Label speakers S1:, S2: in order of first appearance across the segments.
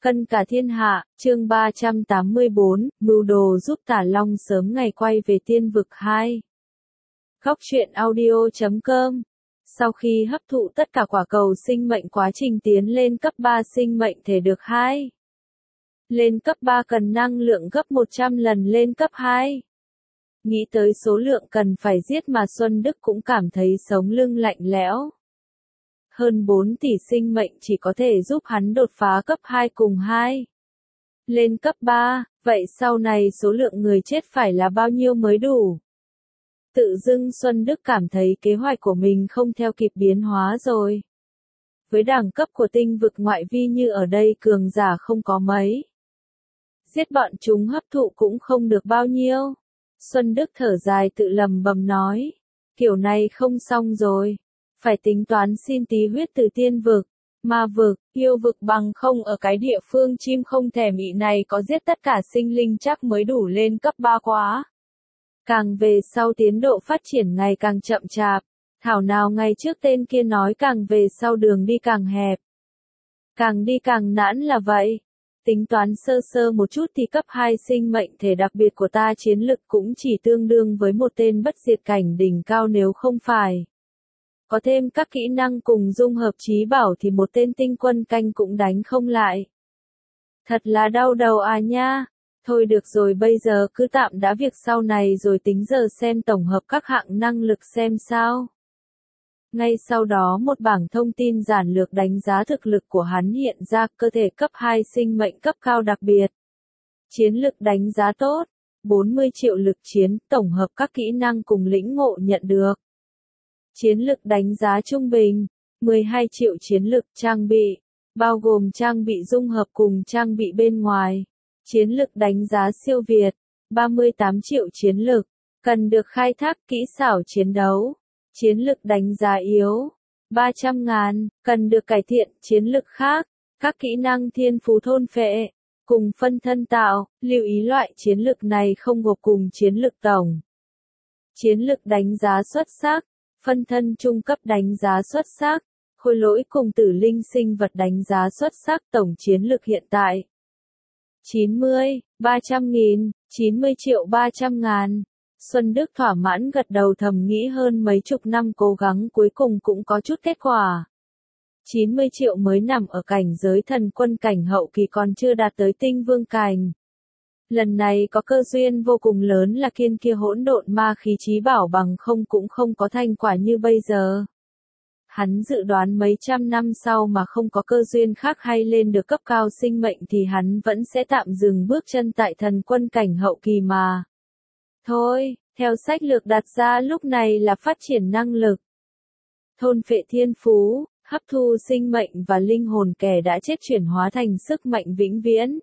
S1: Cân cả thiên hạ, chương 384, mưu đồ giúp Tả Long sớm ngày quay về tiên vực 2. Góc truyện audio.com. Sau khi hấp thụ tất cả quả cầu sinh mệnh, quá trình tiến lên cấp 3 sinh mệnh thể được 2. Lên cấp 3 cần năng lượng gấp 100 lần lên cấp 2. Nghĩ tới số lượng cần phải giết mà Xuân Đức cũng cảm thấy sống lưng lạnh lẽo. Hơn 4 tỷ sinh mệnh chỉ có thể giúp hắn đột phá cấp 2 cùng 2. Lên cấp 3, vậy sau này số lượng người chết phải là bao nhiêu mới đủ? Tự dưng Xuân Đức cảm thấy kế hoạch của mình không theo kịp biến hóa rồi. Với đẳng cấp của tinh vực ngoại vi như ở đây, cường giả không có mấy. Giết bọn chúng hấp thụ cũng không được bao nhiêu. Xuân Đức thở dài tự lầm bầm nói. Kiểu này không xong rồi. Phải tính toán xin tí huyết từ tiên vực, ma vực, yêu vực, bằng không ở cái địa phương chim không thèm ị này có giết tất cả sinh linh chắc mới đủ lên cấp 3 quá. Càng về sau tiến độ phát triển ngày càng chậm chạp, thảo nào ngày trước tên kia nói càng về sau đường đi càng hẹp. Càng đi càng nản là vậy. Tính toán sơ sơ một chút thì cấp 2 sinh mệnh thể đặc biệt của ta chiến lực cũng chỉ tương đương với một tên bất diệt cảnh đỉnh cao, nếu không phải có thêm các kỹ năng cùng dung hợp trí bảo thì một tên tinh quân canh cũng đánh không lại. Thật là đau đầu à nha. Thôi được rồi, bây giờ cứ tạm đã việc sau này rồi tính, giờ xem tổng hợp các hạng năng lực xem sao. Ngay sau đó một bảng thông tin giản lược đánh giá thực lực của hắn hiện ra. Cơ thể cấp 2 sinh mệnh cấp cao đặc biệt. Chiến lực đánh giá tốt. 40 triệu lực chiến, tổng hợp các kỹ năng cùng lĩnh ngộ nhận được. Chiến lực đánh giá trung bình, 12 triệu chiến lực. Trang bị, bao gồm trang bị dung hợp cùng trang bị bên ngoài. Chiến lực đánh giá siêu việt, 38 triệu chiến lực, cần được khai thác kỹ xảo chiến đấu. Chiến lực đánh giá yếu, 300.000, cần được cải thiện. Chiến lực khác, các kỹ năng thiên phú thôn phệ, cùng phân thân tạo, lưu ý loại chiến lực này không gộp cùng chiến lực tổng. Chiến lực đánh giá xuất sắc, phân thân trung cấp đánh giá xuất sắc, khôi lỗi cùng tử linh sinh vật đánh giá xuất sắc. Tổng chiến lực hiện tại 300.000, 90 triệu 300.000. Xuân Đức thỏa mãn gật đầu, thầm nghĩ hơn mấy chục năm cố gắng cuối cùng cũng có chút kết quả. 90 triệu mới nằm ở cảnh giới thần quân cảnh hậu kỳ, còn chưa đạt tới tinh vương cảnh. Lần này có cơ duyên vô cùng lớn là kiên kia hỗn độn ma khí trí bảo, bằng không cũng không có thành quả như bây giờ. Hắn dự đoán mấy trăm năm sau mà không có cơ duyên khác hay lên được cấp cao sinh mệnh thì hắn vẫn sẽ tạm dừng bước chân tại thần quân cảnh hậu kỳ mà. Thôi, theo sách lược đặt ra lúc này là phát triển năng lực, thôn phệ thiên phú, hấp thu sinh mệnh và linh hồn kẻ đã chết chuyển hóa thành sức mạnh vĩnh viễn.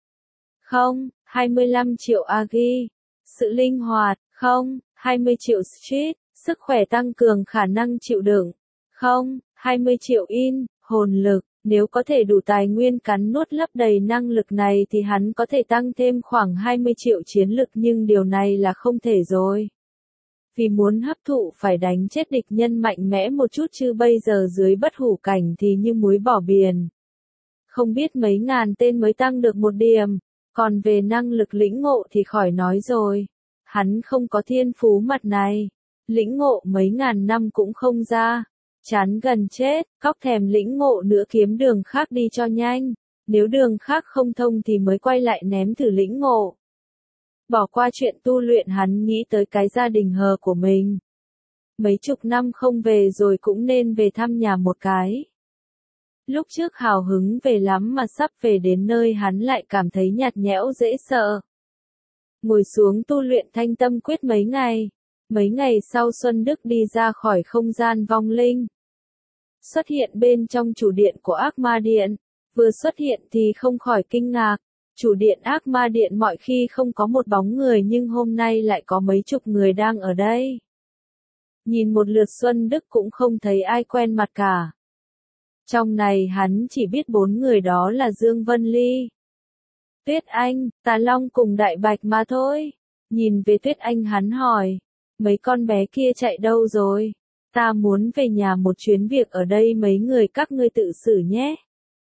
S1: 25 triệu agi, sự linh hoạt. 20 triệu street, sức khỏe tăng cường khả năng chịu đựng. 20 triệu in, hồn lực. Nếu có thể đủ tài nguyên cắn nuốt lấp đầy năng lực này thì hắn có thể tăng thêm khoảng 20 triệu chiến lực, nhưng điều này là không thể rồi. Vì muốn hấp thụ phải đánh chết địch nhân mạnh mẽ một chút, chứ bây giờ dưới bất hủ cảnh thì như muối bỏ biển. Không biết mấy ngàn tên mới tăng được một điểm, còn về năng lực lĩnh ngộ thì khỏi nói rồi. Hắn không có thiên phú mặt này, lĩnh ngộ mấy ngàn năm cũng không ra. Chán gần chết, cóc thèm lĩnh ngộ nữa, kiếm đường khác đi cho nhanh. Nếu đường khác không thông thì mới quay lại ném thử lĩnh ngộ. Bỏ qua chuyện tu luyện, hắn nghĩ tới cái gia đình hờ của mình. Mấy chục năm không về rồi, cũng nên về thăm nhà một cái. Lúc trước hào hứng về lắm mà sắp về đến nơi hắn lại cảm thấy nhạt nhẽo dễ sợ. Ngồi xuống tu luyện thanh tâm quyết mấy ngày. Mấy ngày sau Xuân Đức đi ra khỏi không gian vong linh. Xuất hiện bên trong chủ điện của ác ma điện. Vừa xuất hiện thì không khỏi kinh ngạc. Chủ điện ác ma điện mọi khi không có một bóng người, nhưng hôm nay lại có mấy chục người đang ở đây. Nhìn một lượt Xuân Đức cũng không thấy ai quen mặt cả. Trong này hắn chỉ biết 4 người, đó là Dương Vân Ly, Tuyết Anh, Tà Long cùng Đại Bạch mà thôi. Nhìn về Tuyết Anh hắn hỏi, mấy con bé kia chạy đâu rồi? Ta muốn về nhà một chuyến, việc ở đây mấy người các ngươi tự xử nhé.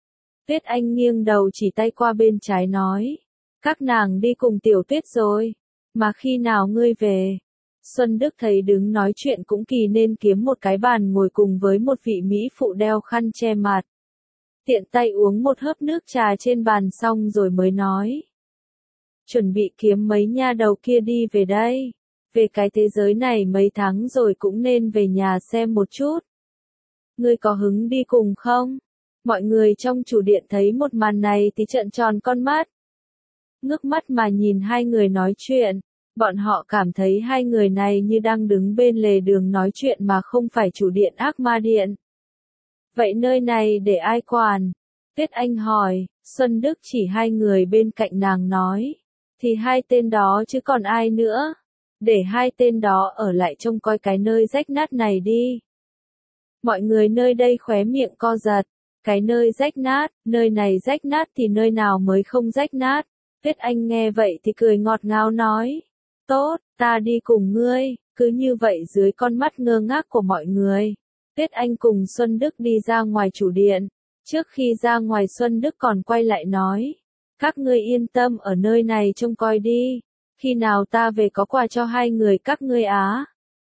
S1: Tuyết Anh nghiêng đầu chỉ tay qua bên trái nói. Các nàng đi cùng Tiểu Tuyết rồi. Mà khi nào ngươi về? Xuân Đức thấy đứng nói chuyện cũng kỳ nên kiếm một cái bàn ngồi cùng với một vị mỹ phụ đeo khăn che mặt. Tiện tay uống một hớp nước trà trên bàn xong rồi mới nói. Chuẩn bị kiếm mấy nha đầu kia đi về đây. Về cái thế giới này mấy tháng rồi cũng nên về nhà xem một chút. Ngươi có hứng đi cùng không? Mọi người trong chủ điện thấy một màn này thì trợn tròn con mắt. Ngước mắt mà nhìn hai người nói chuyện. Bọn họ cảm thấy hai người này như đang đứng bên lề đường nói chuyện mà không phải chủ điện Ác Ma Điện. Vậy nơi này để ai quản? Tuyết Anh hỏi, Xuân Đức chỉ hai người bên cạnh nàng nói. Thì hai tên đó chứ còn ai nữa. Để hai tên đó ở lại trông coi cái nơi rách nát này đi. Mọi người nơi đây khóe miệng co giật. Cái nơi rách nát, nơi này rách nát thì nơi nào mới không rách nát. Tuyết Anh nghe vậy thì cười ngọt ngào nói. Tốt, ta đi cùng ngươi. Cứ như vậy dưới con mắt ngơ ngác của mọi người. Tuyết Anh cùng Xuân Đức đi ra ngoài chủ điện. Trước khi ra ngoài Xuân Đức còn quay lại nói. Các ngươi yên tâm ở nơi này trông coi đi. Khi nào ta về có quà cho hai người các ngươi á?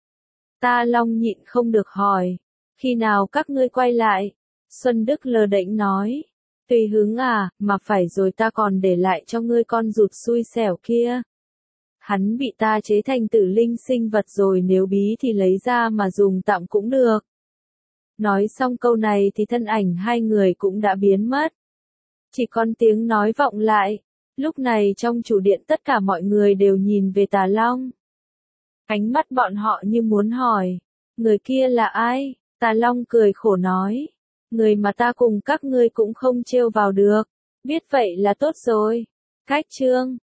S1: Ta Long nhịn không được hỏi. Khi nào các ngươi quay lại? Xuân Đức lờ đễnh nói. Tùy hứng à, mà phải rồi ta còn để lại cho ngươi con rụt xui xẻo kia. Hắn bị ta chế thành tử linh sinh vật rồi, nếu bí thì lấy ra mà dùng tạm cũng được. Nói xong câu này thì thân ảnh hai người cũng đã biến mất. Chỉ còn tiếng nói vọng lại. Lúc này trong chủ điện tất cả mọi người đều nhìn về Tà Long. Ánh mắt bọn họ như muốn hỏi. Người kia là ai? Tà Long cười khổ nói. Người mà ta cùng các ngươi cũng không trêu vào được. Biết vậy là tốt rồi. Cách chương